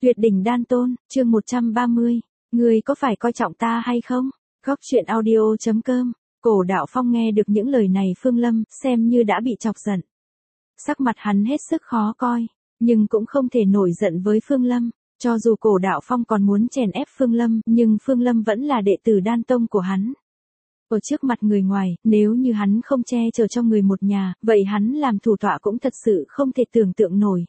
Tuyệt đỉnh đan tôn, chương 130. Ngươi có phải coi trọng ta hay không? Góc truyện audio.com. Cổ Đạo Phong nghe được những lời này Phương Lâm, xem như đã bị chọc giận. Sắc mặt hắn hết sức khó coi, nhưng cũng không thể nổi giận với Phương Lâm. Cho dù Cổ Đạo Phong còn muốn chèn ép Phương Lâm, nhưng Phương Lâm vẫn là đệ tử đan tông của hắn. Ở trước mặt người ngoài, nếu như hắn không che chở cho người một nhà, vậy hắn làm thủ tọa cũng thật sự không thể tưởng tượng nổi.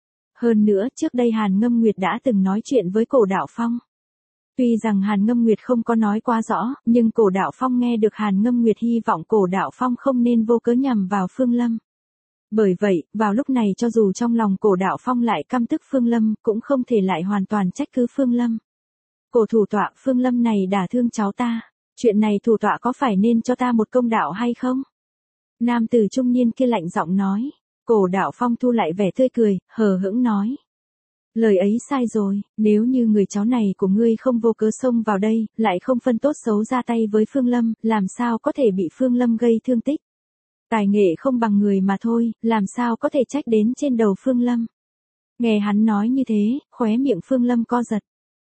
Hơn nữa, trước đây Hàn Ngâm Nguyệt đã từng nói chuyện với Cổ Đạo Phong. Tuy rằng Hàn Ngâm Nguyệt không có nói quá rõ, nhưng Cổ Đạo Phong nghe được Hàn Ngâm Nguyệt hy vọng Cổ Đạo Phong không nên vô cớ nhằm vào Phương Lâm. Bởi vậy, vào lúc này cho dù trong lòng Cổ Đạo Phong lại căm tức Phương Lâm, cũng không thể lại hoàn toàn trách cứ Phương Lâm. Cổ thủ tọa, Phương Lâm này đả thương cháu ta. Chuyện này thủ tọa có phải nên cho ta một công đạo hay không? Nam tử trung niên kia lạnh giọng nói. Cổ Đạo Phong thu lại vẻ tươi cười, hờ hững nói. Lời ấy sai rồi, nếu như người cháu này của ngươi không vô cớ xông vào đây, lại không phân tốt xấu ra tay với Phương Lâm, làm sao có thể bị Phương Lâm gây thương tích. Tài nghệ không bằng người mà thôi, làm sao có thể trách đến trên đầu Phương Lâm. Nghe hắn nói như thế, khóe miệng Phương Lâm co giật.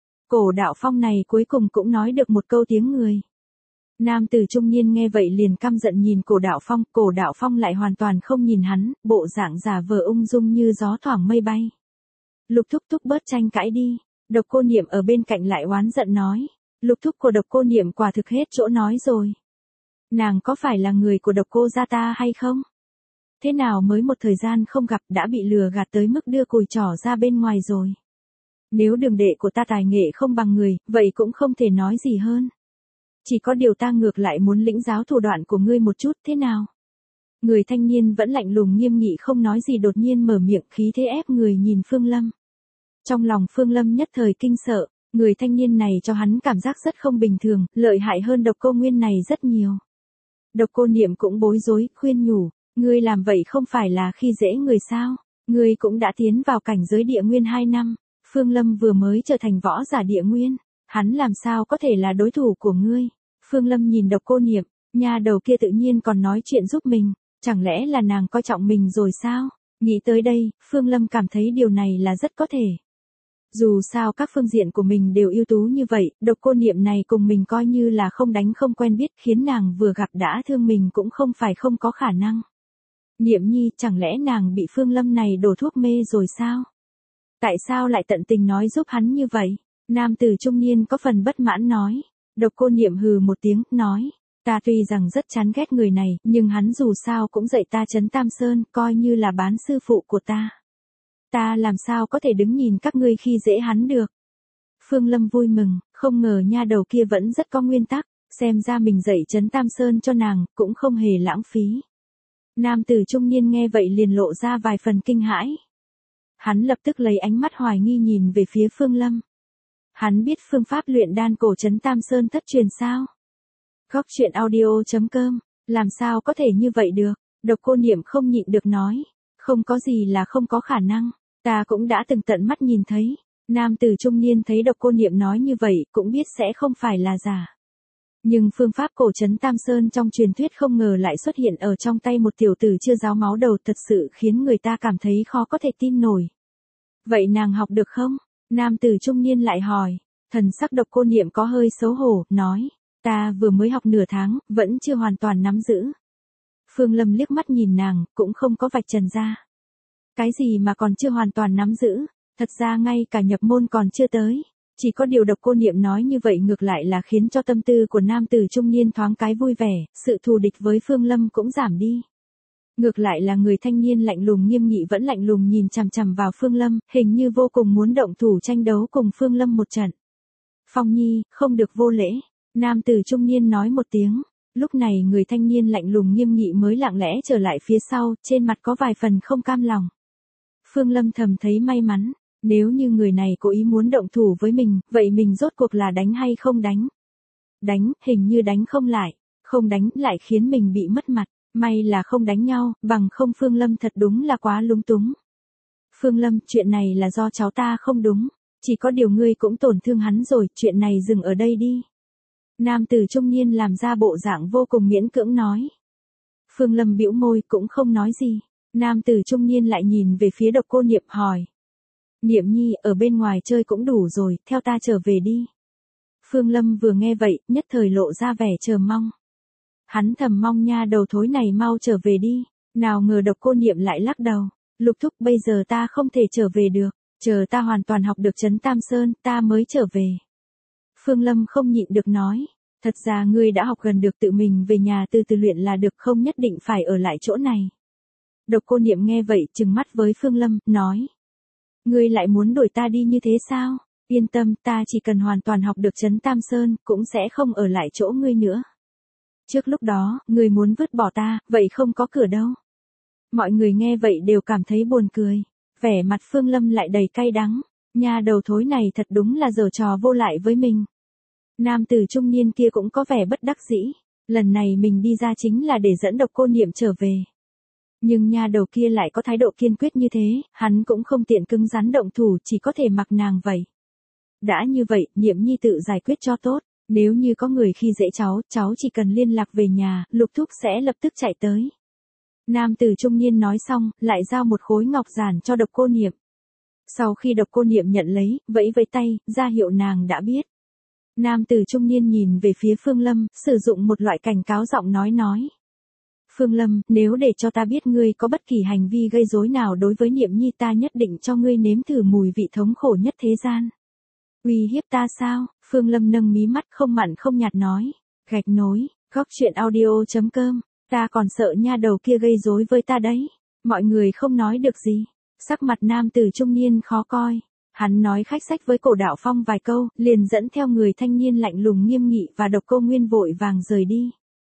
Cổ Đạo Phong này cuối cùng cũng nói được một câu tiếng người. Nam tử trung niên nghe vậy liền căm giận nhìn Cổ Đạo Phong lại hoàn toàn không nhìn hắn, bộ dạng giả vờ ung dung như gió thoảng mây bay. Lục thúc thúc bớt tranh cãi đi. Độc Cô Niệm ở bên cạnh lại oán giận nói. Lục thúc của Độc Cô Niệm quả thực hết chỗ nói rồi. Nàng có phải là người của Độc Cô gia ta hay không? Thế nào mới một thời gian không gặp đã bị lừa gạt tới mức đưa cùi trỏ ra bên ngoài rồi. Nếu đường đệ của ta tài nghệ không bằng người, vậy cũng không thể nói gì hơn. Chỉ có điều ta ngược lại muốn lĩnh giáo thủ đoạn của ngươi một chút, thế nào? Người thanh niên vẫn lạnh lùng nghiêm nghị không nói gì đột nhiên mở miệng khí thế ép người nhìn Phương Lâm. Trong lòng Phương Lâm nhất thời kinh sợ, người thanh niên này cho hắn cảm giác rất không bình thường, lợi hại hơn Độc Cô Nguyên này rất nhiều. Độc Cô Niệm cũng bối rối, khuyên nhủ, ngươi làm vậy không phải là khi dễ người sao? Ngươi cũng đã tiến vào cảnh giới địa nguyên 2 năm, Phương Lâm vừa mới trở thành võ giả địa nguyên, hắn làm sao có thể là đối thủ của ngươi? Phương Lâm nhìn Độc Cô Niệm, nha đầu kia tự nhiên còn nói chuyện giúp mình, chẳng lẽ là nàng coi trọng mình rồi sao? Nghĩ tới đây, Phương Lâm cảm thấy điều này là rất có thể. Dù sao các phương diện của mình đều ưu tú như vậy, Độc Cô Niệm này cùng mình coi như là không đánh không quen biết khiến nàng vừa gặp đã thương mình cũng không phải không có khả năng. Niệm nhi, chẳng lẽ nàng bị Phương Lâm này đổ thuốc mê rồi sao? Tại sao lại tận tình nói giúp hắn như vậy? Nam tử trung niên có phần bất mãn nói. Độc Cô Niệm hừ một tiếng, nói. Ta tuy rằng rất chán ghét người này, nhưng hắn dù sao cũng dạy ta trấn Tam Sơn, coi như là bán sư phụ của ta. Ta làm sao có thể đứng nhìn các ngươi khi dễ hắn được. Phương Lâm vui mừng, không ngờ nha đầu kia vẫn rất có nguyên tắc, xem ra mình dạy trấn Tam Sơn cho nàng, cũng không hề lãng phí. Nam tử trung niên nghe vậy liền lộ ra vài phần kinh hãi. Hắn lập tức lấy ánh mắt hoài nghi nhìn về phía Phương Lâm. Hắn biết phương pháp luyện đan cổ trấn Tam Sơn thất truyền sao? Góc truyện audio.com, làm sao có thể như vậy được? Độc Cô Niệm không nhịn được nói, không có gì là không có khả năng, ta cũng đã từng tận mắt nhìn thấy. Nam tử trung niên thấy Độc Cô Niệm nói như vậy, cũng biết sẽ không phải là giả. Nhưng phương pháp cổ trấn Tam Sơn trong truyền thuyết không ngờ lại xuất hiện ở trong tay một tiểu tử chưa ráo máu đầu, thật sự khiến người ta cảm thấy khó có thể tin nổi. Vậy nàng học được không? Nam tử trung niên lại hỏi. Thần sắc Độc Cô Niệm có hơi xấu hổ, nói. Ta vừa mới học nửa tháng, vẫn chưa hoàn toàn nắm giữ. Phương Lâm liếc mắt nhìn nàng, cũng không có vạch trần ra. Cái gì mà còn chưa hoàn toàn nắm giữ, thật ra ngay cả nhập môn còn chưa tới. Chỉ có điều Độc Cô Niệm nói như vậy ngược lại là khiến cho tâm tư của nam tử trung niên thoáng cái vui vẻ, sự thù địch với Phương Lâm cũng giảm đi. Ngược lại là người thanh niên lạnh lùng nghiêm nghị vẫn lạnh lùng nhìn chằm chằm vào Phương Lâm, hình như vô cùng muốn động thủ tranh đấu cùng Phương Lâm một trận. Phong Nhi, không được vô lễ. Nam tử trung niên nói một tiếng. Lúc này người thanh niên lạnh lùng nghiêm nghị mới lặng lẽ trở lại phía sau, trên mặt có vài phần không cam lòng. Phương Lâm thầm thấy may mắn, nếu như người này cố ý muốn động thủ với mình, vậy mình rốt cuộc là đánh hay không đánh? Đánh, hình như đánh không lại, không đánh lại khiến mình bị mất mặt, may là không đánh nhau, bằng không Phương Lâm thật đúng là quá lúng túng. Phương Lâm, chuyện này là do cháu ta không đúng, chỉ có điều ngươi cũng tổn thương hắn rồi, chuyện này dừng ở đây đi. Nam tử trung niên làm ra bộ dạng vô cùng miễn cưỡng nói. Phương Lâm bĩu môi cũng không nói gì. Nam tử trung niên lại nhìn về phía Độc Cô Niệm hỏi. Niệm Nhi, ở bên ngoài chơi cũng đủ rồi, theo ta trở về đi. Phương Lâm vừa nghe vậy, nhất thời lộ ra vẻ chờ mong. Hắn thầm mong nha đầu thối này mau trở về đi, nào ngờ Độc Cô Niệm lại lắc đầu. Lục thúc, bây giờ ta không thể trở về được, chờ ta hoàn toàn học được trấn Tam Sơn, ta mới trở về. Phương Lâm không nhịn được nói, thật ra ngươi đã học gần được, tự mình về nhà từ từ luyện là được, không nhất định phải ở lại chỗ này. Độc Cô Niệm nghe vậy trừng mắt với Phương Lâm, nói. Ngươi lại muốn đuổi ta đi như thế sao? Yên tâm, ta chỉ cần hoàn toàn học được trấn Tam Sơn, cũng sẽ không ở lại chỗ ngươi nữa. Trước lúc đó, ngươi muốn vứt bỏ ta, vậy không có cửa đâu. Mọi người nghe vậy đều cảm thấy buồn cười. Vẻ mặt Phương Lâm lại đầy cay đắng. Nha đầu thối này thật đúng là giở trò vô lại với mình. Nam tử trung niên kia cũng có vẻ bất đắc dĩ. Lần này mình đi ra chính là để dẫn Độc Cô Niệm trở về. Nhưng nha đầu kia lại có thái độ kiên quyết như thế, hắn cũng không tiện cứng rắn động thủ, chỉ có thể mặc nàng vậy. Đã như vậy, Niệm Nhi tự giải quyết cho tốt. Nếu như có người khi dễ cháu chỉ cần liên lạc về nhà, Lục thúc sẽ lập tức chạy tới. Nam tử trung niên nói xong, lại giao một khối ngọc giản cho Độc Cô Niệm. Sau khi Độc Cô Niệm nhận lấy, vẫy vẫy tay, ra hiệu nàng đã biết. Nam tử trung niên nhìn về phía Phương Lâm, sử dụng một loại cảnh cáo giọng nói. Phương Lâm, nếu để cho ta biết ngươi có bất kỳ hành vi gây rối nào đối với Niệm Nhi, ta nhất định cho ngươi nếm thử mùi vị thống khổ nhất thế gian. Uy hiếp ta sao? Phương Lâm nâng mí mắt không mặn không nhạt nói. Gạch nối, góc truyện audio.com. Ta còn sợ nha đầu kia gây rối với ta đấy. Mọi người không nói được gì. Sắc mặt nam tử trung niên khó coi. Hắn nói khách sách với Cổ Đạo Phong vài câu, liền dẫn theo người thanh niên lạnh lùng nghiêm nghị và Độc Cô Nguyên vội vàng rời đi.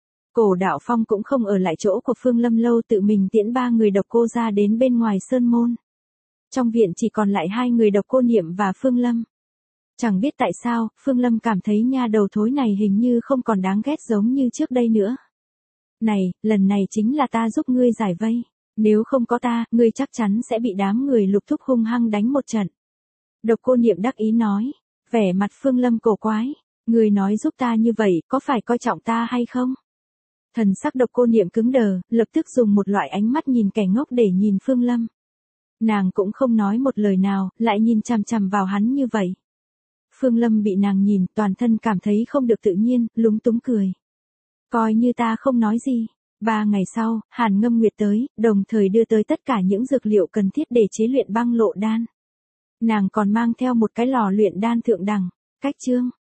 Cổ Đạo Phong cũng không ở lại chỗ của Phương Lâm lâu, tự mình tiễn 3 người Độc Cô ra đến bên ngoài sơn môn. Trong viện chỉ còn lại 2 người Độc Cô Niệm và Phương Lâm. Chẳng biết tại sao, Phương Lâm cảm thấy nha đầu thối này hình như không còn đáng ghét giống như trước đây nữa. Này, lần này chính là ta giúp ngươi giải vây. Nếu không có ta, ngươi chắc chắn sẽ bị đám người Lục thúc hung hăng đánh một trận. Độc Cô Niệm đắc ý nói. Vẻ mặt Phương Lâm cổ quái. Ngươi nói giúp ta như vậy, có phải coi trọng ta hay không? Thần sắc Độc Cô Niệm cứng đờ, lập tức dùng một loại ánh mắt nhìn kẻ ngốc để nhìn Phương Lâm. Nàng cũng không nói một lời nào, lại nhìn chằm chằm vào hắn như vậy. Phương Lâm bị nàng nhìn, toàn thân cảm thấy không được tự nhiên, lúng túng cười. Coi như ta không nói gì. 3 ngày sau, Hàn Ngâm Nguyệt tới, đồng thời đưa tới tất cả những dược liệu cần thiết để chế luyện băng lộ đan. Nàng còn mang theo một cái lò luyện đan thượng đẳng. Cách chương